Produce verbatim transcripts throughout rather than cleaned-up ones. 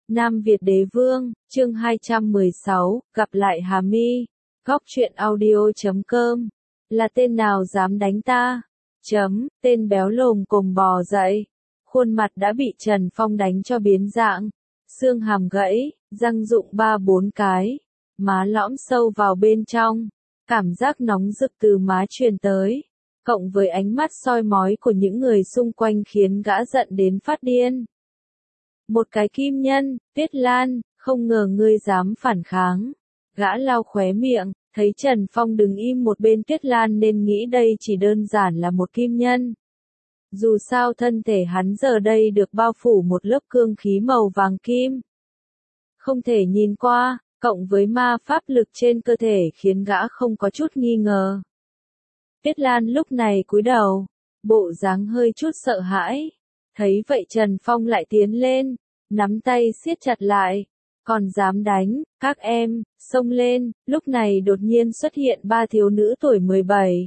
Nam Việt Đế Vương, chương hai trăm mười sáu, gặp lại Hà Mi. Góc truyện audio chấm com. Là tên nào dám đánh ta? Chấm, tên béo lồm cồm bò dậy. Khuôn mặt đã bị Trần Phong đánh cho biến dạng. Xương hàm gãy, răng rụng ba bốn cái. Má lõm sâu vào bên trong. Cảm giác nóng rực từ má truyền tới. Cộng với ánh mắt soi mói của những người xung quanh khiến gã giận đến phát điên. Một cái kim nhân, Tuyết Lan, không ngờ ngươi dám phản kháng. Gã lau khóe miệng, thấy Trần Phong đứng im một bên Tuyết Lan nên nghĩ đây chỉ đơn giản là một kim nhân. Dù sao thân thể hắn giờ đây được bao phủ một lớp cương khí màu vàng kim. Không thể nhìn qua, cộng với ma pháp lực trên cơ thể khiến gã không có chút nghi ngờ. Tuyết Lan lúc này cúi đầu, bộ dáng hơi chút sợ hãi. Thấy vậy Trần Phong lại tiến lên, nắm tay siết chặt lại. Còn dám đánh, các em, xông lên. Lúc này đột nhiên xuất hiện ba thiếu nữ tuổi mười bảy.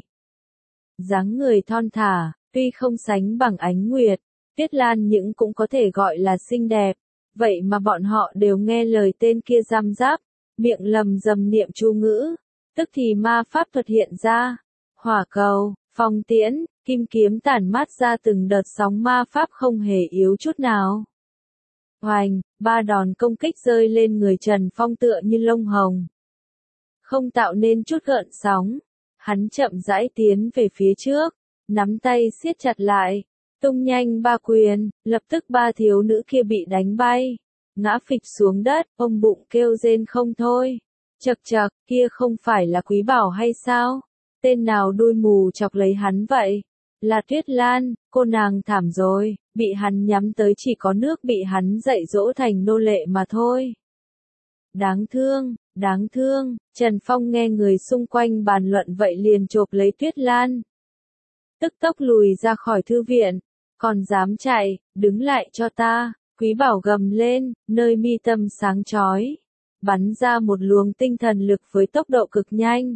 Dáng người thon thả, tuy không sánh bằng Ánh Nguyệt, Tuyết Lan nhưng cũng có thể gọi là xinh đẹp. Vậy mà bọn họ đều nghe lời tên kia giam giáp, miệng lầm rầm niệm chú ngữ. Tức thì ma pháp thuật hiện ra. Hỏa cầu, phong tiễn, kim kiếm tản mát ra từng đợt sóng ma pháp không hề yếu chút nào. Hoành, ba đòn công kích rơi lên người Trần Phong tựa như lông hồng. Không tạo nên chút gợn sóng. Hắn chậm rãi tiến về phía trước, nắm tay siết chặt lại, tung nhanh ba quyền, lập tức ba thiếu nữ kia bị đánh bay, ngã phịch xuống đất, ôm bụng kêu rên không thôi. Chậc chậc, kia không phải là Quý Bảo hay sao? Tên nào đuôi mù chọc lấy hắn vậy? Là Tuyết Lan, cô nàng thảm rồi, bị hắn nhắm tới chỉ có nước bị hắn dạy dỗ thành nô lệ mà thôi. Đáng thương, đáng thương, Trần Phong nghe người xung quanh bàn luận vậy liền chộp lấy Tuyết Lan. Tức tốc lùi ra khỏi thư viện, còn dám chạy, đứng lại cho ta, Quý Bảo gầm lên, nơi mi tâm sáng chói, bắn ra một luồng tinh thần lực với tốc độ cực nhanh.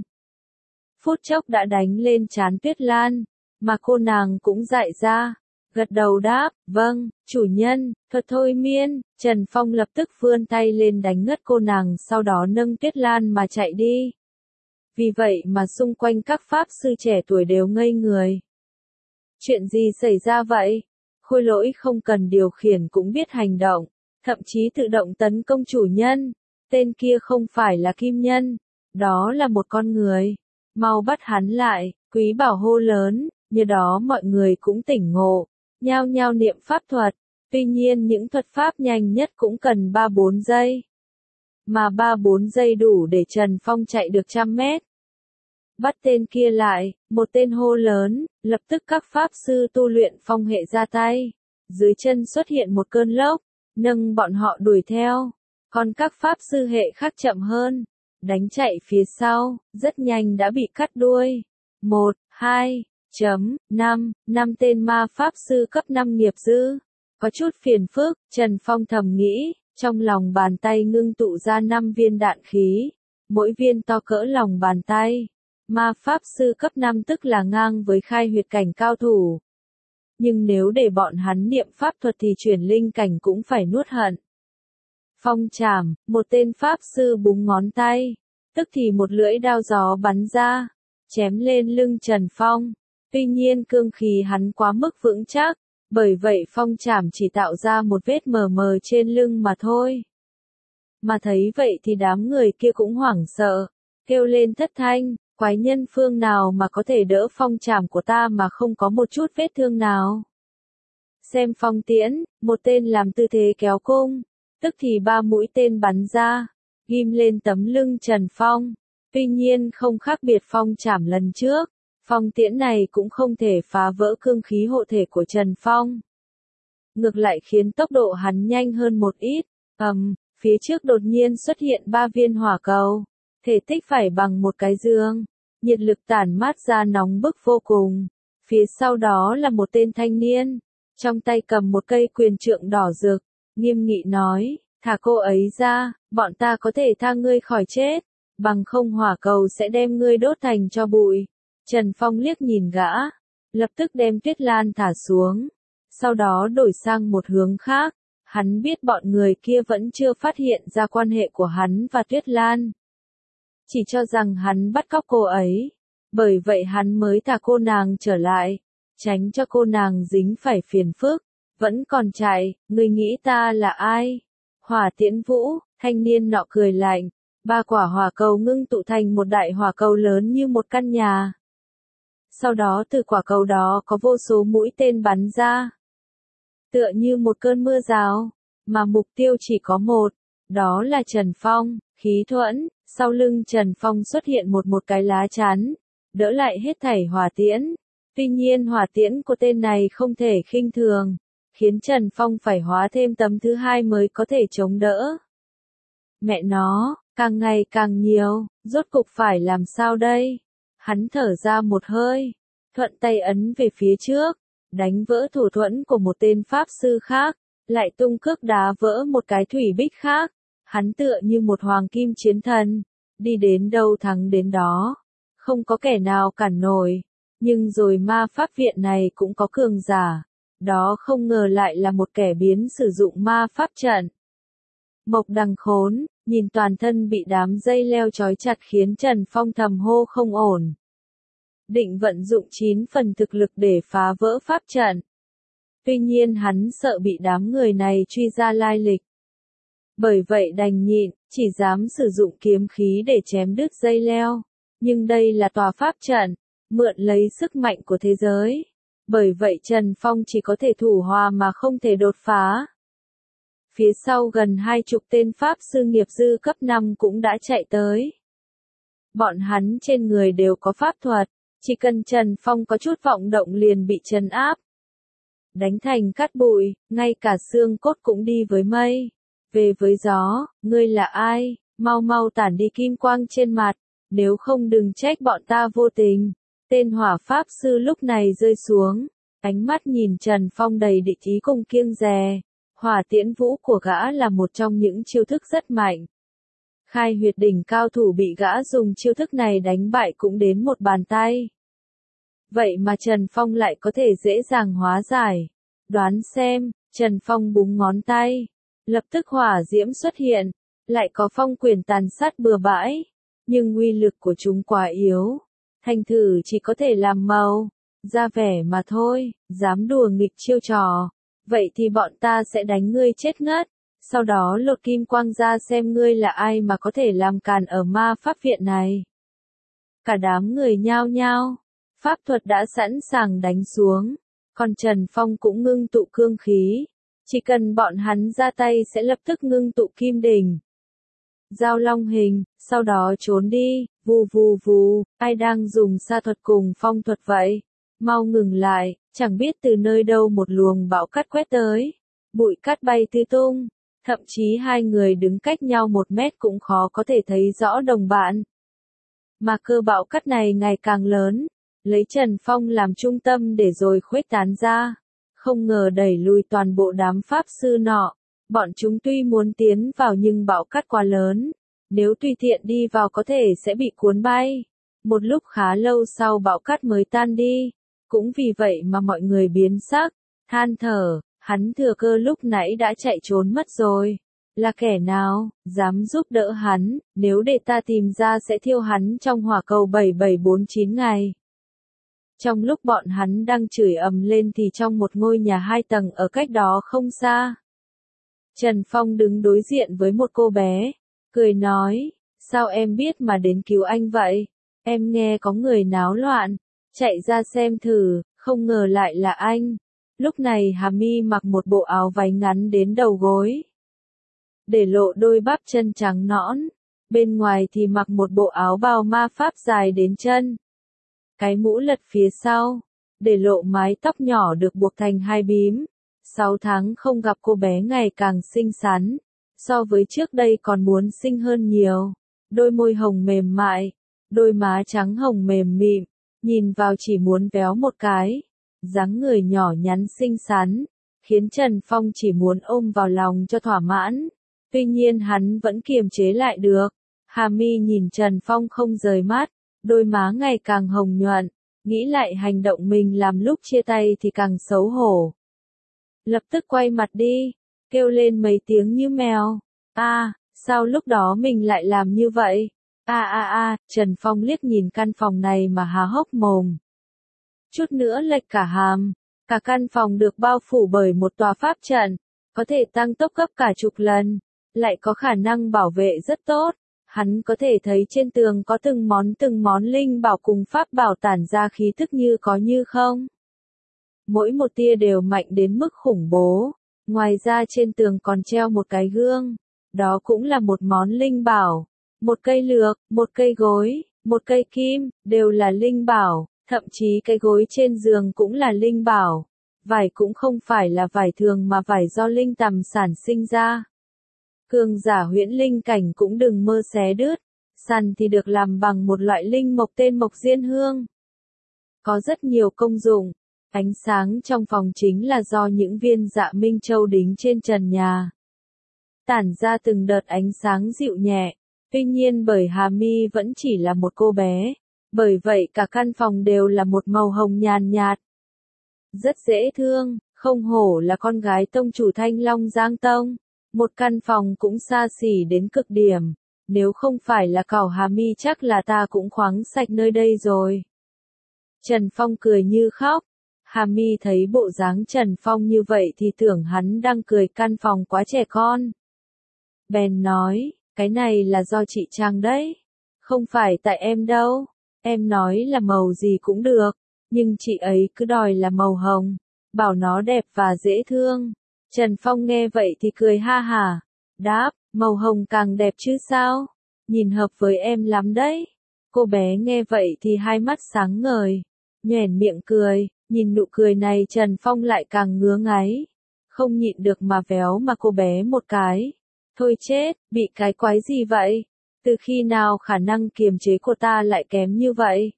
Phút chốc đã đánh lên trán Tuyết Lan, mà cô nàng cũng dại ra, gật đầu đáp, vâng, chủ nhân, thuật thôi miên. Trần Phong lập tức vươn tay lên đánh ngất cô nàng sau đó nâng Tuyết Lan mà chạy đi. Vì vậy mà xung quanh các pháp sư trẻ tuổi đều ngây người. Chuyện gì xảy ra vậy? Khôi lỗi không cần điều khiển cũng biết hành động, thậm chí tự động tấn công chủ nhân. Tên kia không phải là kim nhân, đó là một con người. Mau bắt hắn lại, Quý Bảo hô lớn, nhờ đó mọi người cũng tỉnh ngộ, nhao nhao niệm pháp thuật. Tuy nhiên những thuật pháp nhanh nhất cũng cần ba bốn giây. Mà ba bốn giây đủ để Trần Phong chạy được trăm mét. Bắt tên kia lại, một tên hô lớn, lập tức các pháp sư tu luyện phong hệ ra tay. Dưới chân xuất hiện một cơn lốc, nâng bọn họ đuổi theo. Còn các pháp sư hệ khác chậm hơn, đánh chạy phía sau, rất nhanh đã bị cắt đuôi. Một, hai, chấm, năm, năm tên ma pháp sư cấp năm nghiệp dư. Có chút phiền phức, Trần Phong thầm nghĩ, trong lòng bàn tay ngưng tụ ra năm viên đạn khí, mỗi viên to cỡ lòng bàn tay. Ma pháp sư cấp năm tức là ngang với khai huyệt cảnh cao thủ. Nhưng nếu để bọn hắn niệm pháp thuật thì chuyển linh cảnh cũng phải nuốt hận. Phong chảm, một tên pháp sư búng ngón tay, tức thì một lưỡi đao gió bắn ra, chém lên lưng Trần Phong. Tuy nhiên cương khí hắn quá mức vững chắc, bởi vậy phong chảm chỉ tạo ra một vết mờ mờ trên lưng mà thôi. Mà thấy vậy thì đám người kia cũng hoảng sợ, kêu lên thất thanh, quái nhân phương nào mà có thể đỡ phong chảm của ta mà không có một chút vết thương nào. Xem phong tiễn, một tên làm tư thế kéo cung, tức thì ba mũi tên bắn ra, ghim lên tấm lưng Trần Phong. Tuy nhiên không khác biệt phong chảm lần trước, phong tiễn này cũng không thể phá vỡ cương khí hộ thể của Trần Phong. Ngược lại khiến tốc độ hắn nhanh hơn một ít. Ầm, phía trước đột nhiên xuất hiện ba viên hỏa cầu, thể tích phải bằng một cái giường, nhiệt lực tản mát ra nóng bức vô cùng. Phía sau đó là một tên thanh niên, trong tay cầm một cây quyền trượng đỏ rực, nghiêm nghị nói, thả cô ấy ra, bọn ta có thể tha ngươi khỏi chết, bằng không hỏa cầu sẽ đem ngươi đốt thành tro bụi. Trần Phong liếc nhìn gã, lập tức đem Tuyết Lan thả xuống, sau đó đổi sang một hướng khác, Hắn biết bọn người kia vẫn chưa phát hiện ra quan hệ của hắn và Tuyết Lan. Chỉ cho rằng hắn bắt cóc cô ấy. Bởi vậy hắn mới thả cô nàng trở lại. Tránh cho cô nàng dính phải phiền phức. Vẫn còn chạy, ngươi nghĩ ta là ai? Hỏa Tiễn Vũ, thanh niên nọ cười lạnh. Ba quả hỏa cầu ngưng tụ thành một đại hỏa cầu lớn như một căn nhà. Sau đó từ quả cầu đó có vô số mũi tên bắn ra. Tựa như một cơn mưa rào, mà mục tiêu chỉ có một, đó là Trần Phong, khí thuẫn, sau lưng Trần Phong xuất hiện một một cái lá chắn, đỡ lại hết thảy hỏa tiễn. Tuy nhiên hỏa tiễn của tên này không thể khinh thường, khiến Trần Phong phải hóa thêm tấm thứ hai mới có thể chống đỡ. Mẹ nó, càng ngày càng nhiều, rốt cục phải làm sao đây? Hắn thở ra một hơi, thuận tay ấn về phía trước, đánh vỡ thủ thuẫn của một tên pháp sư khác, lại tung cước đá vỡ một cái thủy bích khác. Hắn tựa như một hoàng kim chiến thần, đi đến đâu thắng đến đó, không có kẻ nào cản nổi. Nhưng rồi ma pháp viện này cũng có cường giả, đó không ngờ lại là một kẻ biến sử dụng ma pháp trận. Mộc Đằng khốn, nhìn toàn thân bị đám dây leo trói chặt khiến Trần Phong thầm hô không ổn. Định vận dụng chín phần thực lực để phá vỡ pháp trận. Tuy nhiên hắn sợ bị đám người này truy ra lai lịch. Bởi vậy đành nhịn, chỉ dám sử dụng kiếm khí để chém đứt dây leo. Nhưng đây là tòa pháp trận, mượn lấy sức mạnh của thế giới. Bởi vậy Trần Phong chỉ có thể thủ hòa mà không thể đột phá. Phía sau gần hai chục tên pháp sư nghiệp dư cấp năm cũng đã chạy tới. Bọn hắn trên người đều có pháp thuật, chỉ cần Trần Phong có chút vọng động liền bị trấn áp. Đánh thành cát bụi, ngay cả xương cốt cũng đi với mây. Về với gió, ngươi là ai? Mau mau tản đi kim quang trên mặt, nếu không đừng trách bọn ta vô tình. Tên hỏa pháp sư lúc này rơi xuống, ánh mắt nhìn Trần Phong đầy địch ý cùng kiêng dè. Hỏa Tiễn Vũ của gã là một trong những chiêu thức rất mạnh. Khai huyệt đỉnh cao thủ bị gã dùng chiêu thức này đánh bại cũng đến một bàn tay. Vậy mà Trần Phong lại có thể dễ dàng hóa giải. Đoán xem, Trần Phong búng ngón tay. Lập tức hỏa diễm xuất hiện, lại có phong quyền tàn sát bừa bãi. Nhưng uy lực của chúng quá yếu. Thành thử chỉ có thể làm màu, ra vẻ mà thôi, dám đùa nghịch chiêu trò. Vậy thì bọn ta sẽ đánh ngươi chết ngất, sau đó lột kim quang ra xem ngươi là ai mà có thể làm càn ở ma pháp viện này. Cả đám người nhao nhao, pháp thuật đã sẵn sàng đánh xuống, còn Trần Phong cũng ngưng tụ cương khí, chỉ cần bọn hắn ra tay sẽ lập tức ngưng tụ kim đỉnh. Giao long hình, sau đó trốn đi, vù vù vù, ai đang dùng sa thuật cùng phong thuật vậy? Mau ngừng lại, chẳng biết từ nơi đâu một luồng bão cát quét tới. Bụi cát bay tứ tung, thậm chí hai người đứng cách nhau một mét cũng khó có thể thấy rõ đồng bạn. Mà cơ bão cát này ngày càng lớn, lấy Trần Phong làm trung tâm để rồi khuếch tán ra. Không ngờ đẩy lùi toàn bộ đám pháp sư nọ. Bọn chúng tuy muốn tiến vào nhưng bão cát quá lớn. Nếu tùy tiện đi vào có thể sẽ bị cuốn bay. Một lúc khá lâu sau bão cát mới tan đi. Cũng vì vậy mà mọi người biến sắc, than thở, hắn thừa cơ lúc nãy đã chạy trốn mất rồi. Là kẻ nào, dám giúp đỡ hắn, nếu để ta tìm ra sẽ thiêu hắn trong hỏa cầu bảy bảy bốn chín ngày. Trong lúc bọn hắn đang chửi ầm lên thì trong một ngôi nhà hai tầng ở cách đó không xa. Trần Phong đứng đối diện với một cô bé, cười nói, sao em biết mà đến cứu anh vậy? Em nghe có người náo loạn, chạy ra xem thử, không ngờ lại là anh. Lúc này Hà Mi mặc một bộ áo váy ngắn đến đầu gối, để lộ đôi bắp chân trắng nõn, bên ngoài thì mặc một bộ áo bào ma pháp dài đến chân. Cái mũ lật phía sau, để lộ mái tóc nhỏ được buộc thành hai bím. Sáu tháng không gặp cô bé ngày càng xinh xắn, so với trước đây còn muốn xinh hơn nhiều. Đôi môi hồng mềm mại, đôi má trắng hồng mềm mịn, nhìn vào chỉ muốn véo một cái. Dáng người nhỏ nhắn xinh xắn, khiến Trần Phong chỉ muốn ôm vào lòng cho thỏa mãn. Tuy nhiên hắn vẫn kiềm chế lại được. Hà Mi nhìn Trần Phong không rời mắt, đôi má ngày càng hồng nhuận, nghĩ lại hành động mình làm lúc chia tay thì càng xấu hổ. Lập tức quay mặt đi, kêu lên mấy tiếng như mèo. A, sao lúc đó mình lại làm như vậy? A a a, Trần Phong liếc nhìn căn phòng này mà há hốc mồm. Chút nữa lệch cả hàm, cả căn phòng được bao phủ bởi một tòa pháp trận, có thể tăng tốc gấp cả chục lần, lại có khả năng bảo vệ rất tốt. Hắn có thể thấy trên tường có từng món từng món linh bảo cùng pháp bảo tản ra khí thức như có như không. Mỗi một tia đều mạnh đến mức khủng bố. Ngoài ra trên tường còn treo một cái gương, đó cũng là một món linh bảo. Một cây lược, một cây gối, một cây kim, đều là linh bảo, thậm chí cái gối trên giường cũng là linh bảo. Vải cũng không phải là vải thường mà vải do linh tầm sản sinh ra. Cường giả huyễn linh cảnh cũng đừng mơ xé đứt, sàn thì được làm bằng một loại linh mộc tên mộc diên hương. Có rất nhiều công dụng, ánh sáng trong phòng chính là do những viên dạ minh châu đính trên trần nhà. Tản ra từng đợt ánh sáng dịu nhẹ, tuy nhiên bởi Hà Mi vẫn chỉ là một cô bé, bởi vậy cả căn phòng đều là một màu hồng nhàn nhạt. Rất dễ thương, không hổ là con gái tông chủ Thanh Long Giang Tông. Một căn phòng cũng xa xỉ đến cực điểm, nếu không phải là cảo Hà Mi chắc là ta cũng khoáng sạch nơi đây rồi. Trần Phong cười như khóc, Hà Mi thấy bộ dáng Trần Phong như vậy thì tưởng hắn đang cười căn phòng quá trẻ con. Bèn nói, cái này là do chị Trang đấy, không phải tại em đâu, em nói là màu gì cũng được, nhưng chị ấy cứ đòi là màu hồng, bảo nó đẹp và dễ thương. Trần Phong nghe vậy thì cười ha hả, đáp, màu hồng càng đẹp chứ sao, nhìn hợp với em lắm đấy. Cô bé nghe vậy thì hai mắt sáng ngời, nhoẻn miệng cười, nhìn nụ cười này Trần Phong lại càng ngứa ngáy, không nhịn được mà véo mà cô bé một cái. Thôi chết, bị cái quái gì vậy? Từ khi nào khả năng kiềm chế của ta lại kém như vậy?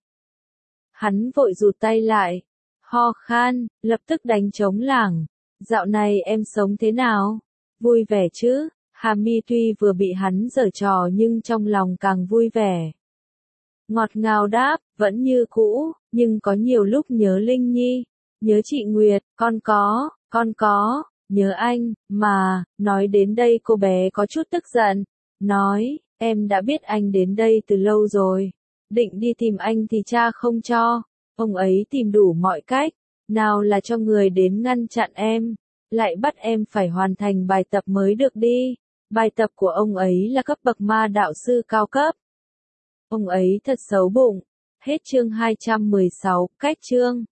Hắn vội rụt tay lại, ho khan, lập tức đánh trống lảng. Dạo này em sống thế nào? Vui vẻ chứ? Hà Mi tuy vừa bị hắn giở trò nhưng trong lòng càng vui vẻ. Ngọt ngào đáp, vẫn như cũ, nhưng có nhiều lúc nhớ Linh Nhi, nhớ chị Nguyệt, con có, con có, nhớ anh, mà, nói đến đây cô bé có chút tức giận, nói, em đã biết anh đến đây từ lâu rồi, định đi tìm anh thì cha không cho, ông ấy tìm đủ mọi cách, nào là cho người đến ngăn chặn em, lại bắt em phải hoàn thành bài tập mới được đi, bài tập của ông ấy là cấp bậc ma đạo sư cao cấp. Ông ấy thật xấu bụng. Hết chương hai trăm mười sáu, cách chương.